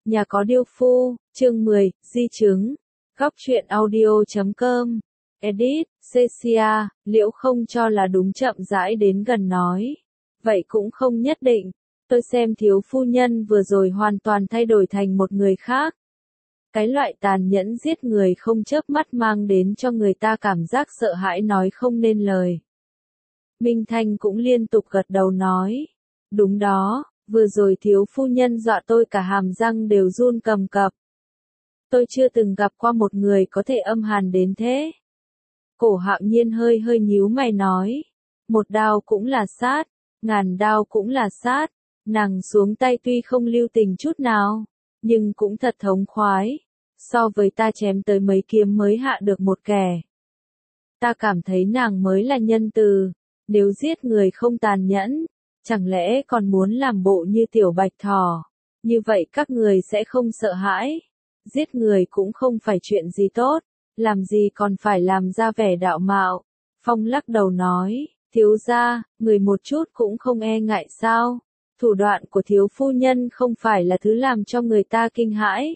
Nhà có điêu phu, chương 10, di chứng. Góc truyện audio.com. Edit, Cecia, Liễu không cho là đúng chậm rãi đến gần nói. Vậy cũng không nhất định. Tôi xem thiếu phu nhân vừa rồi hoàn toàn thay đổi thành một người khác. Cái loại tàn nhẫn giết người không chớp mắt mang đến cho người ta cảm giác sợ hãi nói không nên lời. Minh Thanh cũng liên tục gật đầu nói. Đúng đó, vừa rồi thiếu phu nhân dọa tôi cả hàm răng đều run cầm cập. Tôi chưa từng gặp qua một người có thể âm hàn đến thế. Cổ Hạo Nhiên hơi hơi nhíu mày nói. Một đao cũng là sát, ngàn đao cũng là sát. Nàng xuống tay tuy không lưu tình chút nào, nhưng cũng thật thống khoái. So với ta chém tới mấy kiếm mới hạ được một kẻ. Ta cảm thấy nàng mới là nhân từ. Nếu giết người không tàn nhẫn, chẳng lẽ còn muốn làm bộ như tiểu bạch thỏ. Như vậy các người sẽ không sợ hãi. Giết người cũng không phải chuyện gì tốt, làm gì còn phải làm ra vẻ đạo mạo. Phong lắc đầu nói, thiếu gia, người một chút cũng không e ngại sao. Thủ đoạn của thiếu phu nhân không phải là thứ làm cho người ta kinh hãi,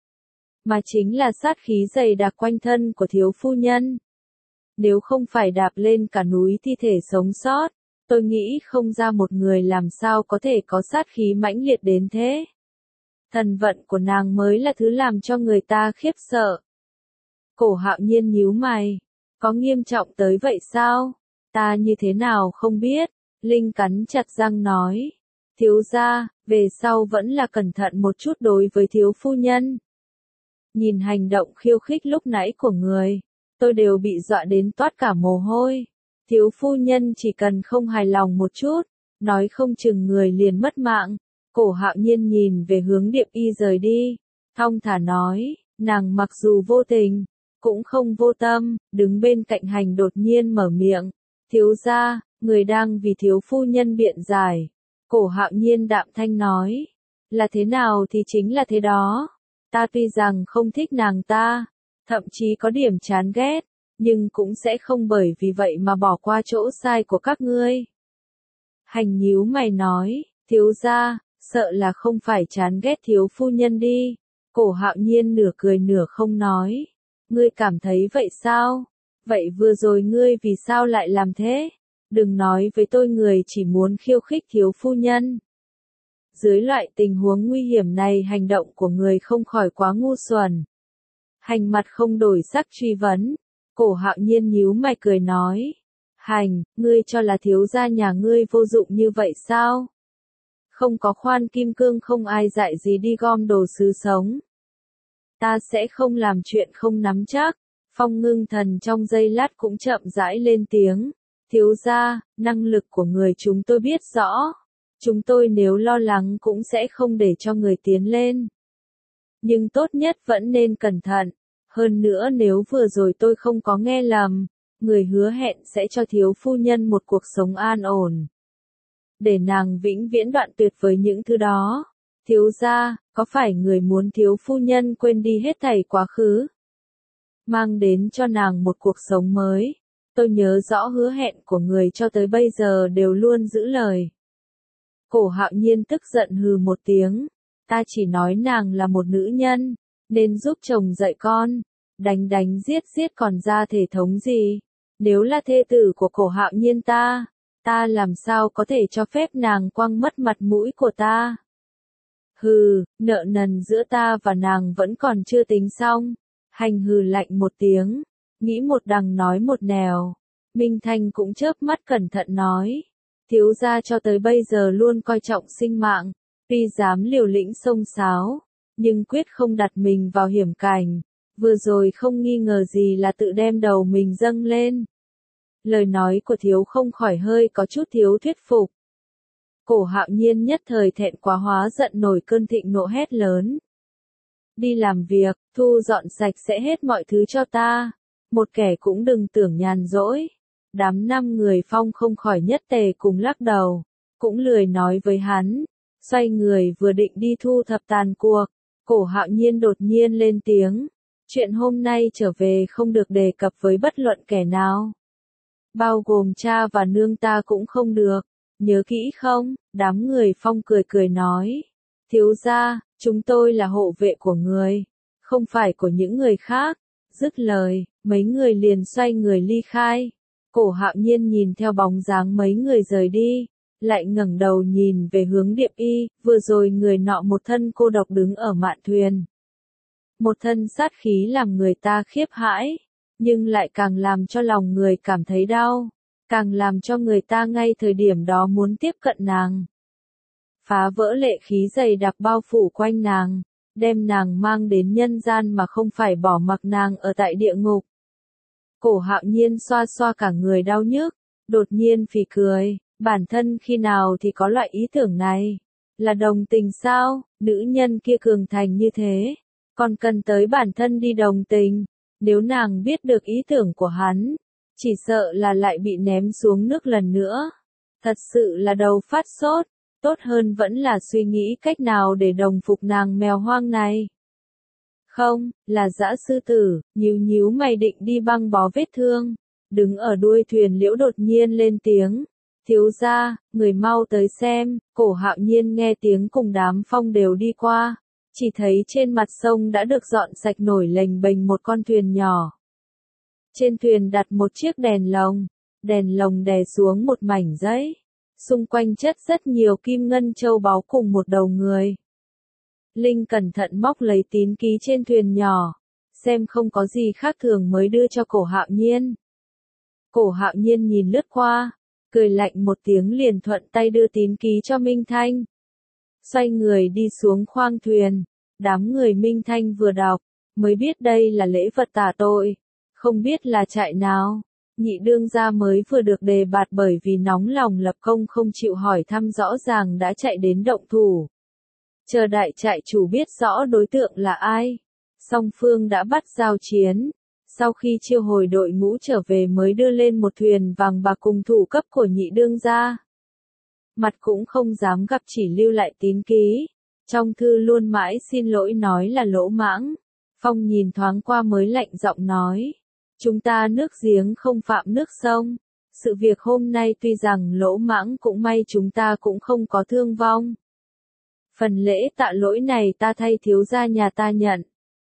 mà chính là sát khí dày đặc quanh thân của thiếu phu nhân. Nếu không phải đạp lên cả núi thi thể sống sót, tôi nghĩ không ra một người làm sao có thể có sát khí mãnh liệt đến thế. Thần vận của nàng mới là thứ làm cho người ta khiếp sợ. Cổ Hạo Nhiên nhíu mày, có nghiêm trọng tới vậy sao? Ta như thế nào không biết, Linh cắn chặt răng nói. Thiếu gia, về sau vẫn là cẩn thận một chút đối với thiếu phu nhân. Nhìn hành động khiêu khích lúc nãy của người, tôi đều bị dọa đến toát cả mồ hôi. Thiếu phu nhân chỉ cần không hài lòng một chút, nói không chừng người liền mất mạng. Cổ Hạo Nhiên nhìn về hướng Điệp Y rời đi, thong thả nói, nàng mặc dù vô tình, cũng không vô tâm, đứng bên cạnh hành đột nhiên mở miệng. Thiếu gia, người đang vì thiếu phu nhân biện giải. Cổ Hạo Nhiên đạm thanh nói, là thế nào thì chính là thế đó. Ta tuy rằng không thích nàng ta, thậm chí có điểm chán ghét, nhưng cũng sẽ không bởi vì vậy mà bỏ qua chỗ sai của các ngươi. Hành nhíu mày nói, thiếu gia, sợ là không phải chán ghét thiếu phu nhân đi. Cổ Hạo Nhiên nửa cười nửa không nói, ngươi cảm thấy vậy sao? Vậy vừa rồi ngươi vì sao lại làm thế? Đừng nói với tôi người chỉ muốn khiêu khích thiếu phu nhân. Dưới loại tình huống nguy hiểm này hành động của người không khỏi quá ngu xuẩn. Hành mặt không đổi sắc truy vấn. Cổ Hạo Nhiên nhíu mày cười nói. Hành, ngươi cho là thiếu gia nhà ngươi vô dụng như vậy sao? Không có khoan kim cương không ai dạy gì đi gom đồ sứ sống. Ta sẽ không làm chuyện không nắm chắc. Phong Ngưng Thần trong giây lát cũng chậm rãi lên tiếng. Thiếu gia, năng lực của người chúng tôi biết rõ. Chúng tôi nếu lo lắng cũng sẽ không để cho người tiến lên. Nhưng tốt nhất vẫn nên cẩn thận. Hơn nữa nếu vừa rồi tôi không có nghe lầm, người hứa hẹn sẽ cho thiếu phu nhân một cuộc sống an ổn. Để nàng vĩnh viễn đoạn tuyệt với những thứ đó. Thiếu gia, có phải người muốn thiếu phu nhân quên đi hết thảy quá khứ? Mang đến cho nàng một cuộc sống mới. Tôi nhớ rõ hứa hẹn của người cho tới bây giờ đều luôn giữ lời. Cổ Hạo Nhiên tức giận hừ một tiếng. Ta chỉ nói nàng là một nữ nhân, nên giúp chồng dạy con. Đánh đánh giết giết còn ra thể thống gì? Nếu là thê tử của Cổ Hạo Nhiên ta làm sao có thể cho phép nàng quăng mất mặt mũi của ta? Hừ, nợ nần giữa ta và nàng vẫn còn chưa tính xong. Hành hừ lạnh một tiếng, nghĩ một đằng nói một nẻo. Minh Thanh cũng chớp mắt cẩn thận nói. Thiếu gia cho tới bây giờ luôn coi trọng sinh mạng, tuy dám liều lĩnh xông xáo, nhưng quyết không đặt mình vào hiểm cảnh. Vừa rồi không nghi ngờ gì là tự đem đầu mình dâng lên. Lời nói của thiếu không khỏi hơi có chút thiếu thuyết phục. Cổ Hạo Nhiên nhất thời thẹn quá hóa giận nổi cơn thịnh nộ hét lớn. Đi làm việc, thu dọn sạch sẽ hết mọi thứ cho ta. Một kẻ cũng đừng tưởng nhàn rỗi. Đám 5 người Phong không khỏi nhất tề cùng lắc đầu. Cũng lười nói với hắn. Xoay người vừa định đi thu thập tàn cuộc. Cổ Hạo Nhiên đột nhiên lên tiếng. Chuyện hôm nay trở về không được đề cập với bất luận kẻ nào. Bao gồm cha và nương ta cũng không được. Nhớ kỹ không? Đám người Phong cười cười nói. Thiếu gia, chúng tôi là hộ vệ của người, không phải của những người khác. Dứt lời, mấy người liền xoay người ly khai. Cổ Hạo Nhiên nhìn theo bóng dáng mấy người rời đi, lại ngẩng đầu nhìn về hướng Điệp Y, vừa rồi người nọ một thân cô độc đứng ở mạn thuyền. Một thân sát khí làm người ta khiếp hãi, nhưng lại càng làm cho lòng người cảm thấy đau, càng làm cho người ta ngay thời điểm đó muốn tiếp cận nàng. Phá vỡ lệ khí dày đặc bao phủ quanh nàng, đem nàng mang đến nhân gian mà không phải bỏ mặc nàng ở tại địa ngục. Cổ Hạo Nhiên xoa xoa cả người đau nhức, đột nhiên phì cười, bản thân khi nào thì có loại ý tưởng này, là đồng tình sao, nữ nhân kia cường thành như thế, còn cần tới bản thân đi đồng tình, nếu nàng biết được ý tưởng của hắn, chỉ sợ là lại bị ném xuống nước lần nữa. Thật sự là đầu phát sốt, tốt hơn vẫn là suy nghĩ cách nào để đồng phục nàng mèo hoang này. Không, là dã sư tử, nhíu nhíu mày định đi băng bó vết thương. Đứng ở đuôi thuyền Liễu đột nhiên lên tiếng. Thiếu gia, người mau tới xem. Cổ Hạo Nhiên nghe tiếng cùng đám phong đều đi qua. Chỉ thấy trên mặt sông đã được dọn sạch nổi lềnh bềnh một con thuyền nhỏ. Trên thuyền đặt một chiếc đèn lồng đè xuống một mảnh giấy. Xung quanh chất rất nhiều kim ngân châu báu cùng một đầu người. Linh cẩn thận móc lấy tín ký trên thuyền nhỏ, xem không có gì khác thường mới đưa cho Cổ Hạo Nhiên. Cổ Hạo Nhiên nhìn lướt qua, cười lạnh một tiếng liền thuận tay đưa tín ký cho Minh Thanh. Xoay người đi xuống khoang thuyền, đám người Minh Thanh vừa đọc, mới biết đây là lễ vật tả tội, không biết là trại nào. Nhị đương gia mới vừa được đề bạt bởi vì nóng lòng lập công không chịu hỏi thăm rõ ràng đã chạy đến động thủ. Chờ đại trại chủ biết rõ đối tượng là ai, song phương đã bắt giao chiến, sau khi chiêu hồi đội ngũ trở về mới đưa lên một thuyền vàng bạc cùng thủ cấp của nhị đương gia. Mặt cũng không dám gặp chỉ lưu lại tín ký, trong thư luôn mãi xin lỗi nói là lỗ mãng. Phong nhìn thoáng qua mới lạnh giọng nói, chúng ta nước giếng không phạm nước sông, sự việc hôm nay tuy rằng lỗ mãng cũng may chúng ta cũng không có thương vong. Phần lễ tạ lỗi này ta thay thiếu gia nhà ta nhận.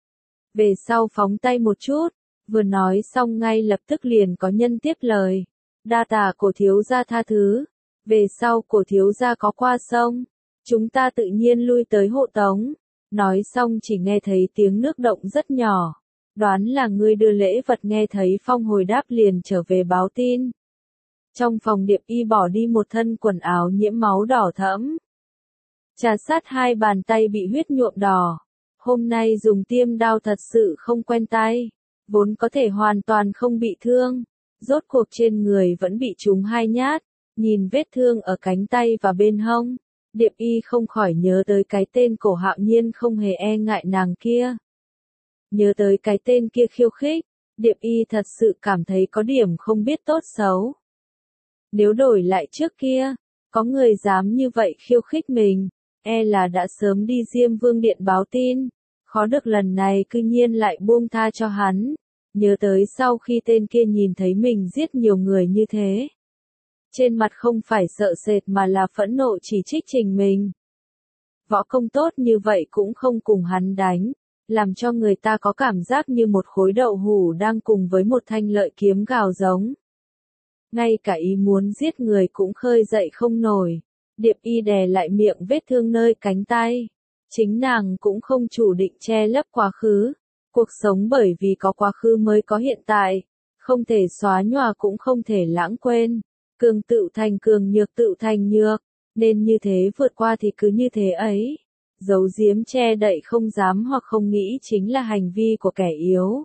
Về sau phóng tay một chút, vừa nói xong ngay lập tức liền có nhân tiếp lời. Đa tạ cổ thiếu gia tha thứ, về sau cổ thiếu gia có qua sông, chúng ta tự nhiên lui tới hộ tống. Nói xong chỉ nghe thấy tiếng nước động rất nhỏ, đoán là ngươi đưa lễ vật. Nghe thấy Phong hồi đáp liền trở về báo tin. Trong phòng Điệp Y bỏ đi một thân quần áo nhiễm máu đỏ thẫm. Trà sát hai bàn tay bị huyết nhuộm đỏ. Hôm nay dùng tiêm đao thật sự không quen tay, vốn có thể hoàn toàn không bị thương. Rốt cuộc trên người vẫn bị trúng 2 nhát, nhìn vết thương ở cánh tay và bên hông. Điệp Y không khỏi nhớ tới cái tên Cổ Hạo Nhiên không hề e ngại nàng kia. Nhớ tới cái tên kia khiêu khích, Điệp Y thật sự cảm thấy có điểm không biết tốt xấu. Nếu đổi lại trước kia, có người dám như vậy khiêu khích mình, e là đã sớm đi Diêm Vương Điện báo tin, khó được lần này cư nhiên lại buông tha cho hắn. Nhớ tới sau khi tên kia nhìn thấy mình giết nhiều người như thế, trên mặt không phải sợ sệt mà là phẫn nộ chỉ trích Trình mình. Võ công tốt như vậy cũng không cùng hắn đánh, làm cho người ta có cảm giác như một khối đậu hũ đang cùng với một thanh lợi kiếm gào giống. Ngay cả ý muốn giết người cũng khơi dậy không nổi. Điệp Y đè lại miệng vết thương nơi cánh tay. Chính nàng cũng không chủ định che lấp quá khứ. Cuộc sống bởi vì có quá khứ mới có hiện tại. Không thể xóa nhòa cũng không thể lãng quên. Cường tự thành cường, nhược tự thành nhược. Nên như thế vượt qua thì cứ như thế ấy. Giấu giếm che đậy không dám hoặc không nghĩ chính là hành vi của kẻ yếu.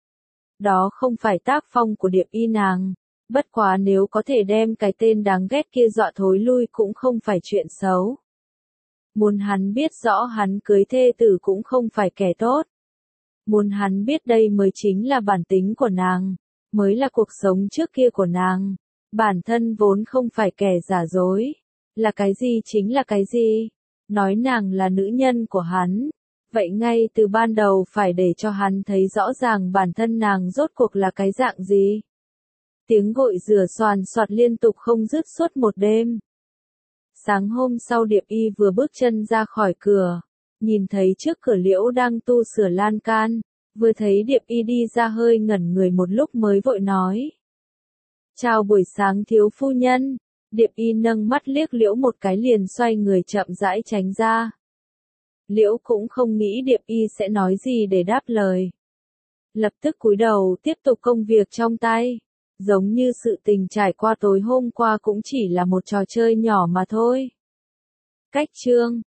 Đó không phải tác phong của Điệp Y nàng. Bất quá nếu có thể đem cái tên đáng ghét kia dọa thối lui cũng không phải chuyện xấu. Muốn hắn biết rõ hắn cưới thê tử cũng không phải kẻ tốt. Muốn hắn biết đây mới chính là bản tính của nàng, mới là cuộc sống trước kia của nàng. Bản thân vốn không phải kẻ giả dối. Là cái gì chính là cái gì. Nói nàng là nữ nhân của hắn. Vậy ngay từ ban đầu phải để cho hắn thấy rõ ràng bản thân nàng rốt cuộc là cái dạng gì. Tiếng gội rửa xoàn xoạt liên tục không dứt suốt một đêm. Sáng hôm sau Điệp Y vừa bước chân ra khỏi cửa, nhìn thấy trước cửa Liễu đang tu sửa lan can, vừa thấy Điệp Y đi ra hơi ngẩn người một lúc mới vội nói. Chào buổi sáng thiếu phu nhân. Điệp Y nâng mắt liếc Liễu một cái liền xoay người chậm rãi tránh ra. Liễu cũng không nghĩ Điệp Y sẽ nói gì để đáp lời. Lập tức cúi đầu tiếp tục công việc trong tay. Giống như sự tình trải qua tối hôm qua cũng chỉ là một trò chơi nhỏ mà thôi. Cách chương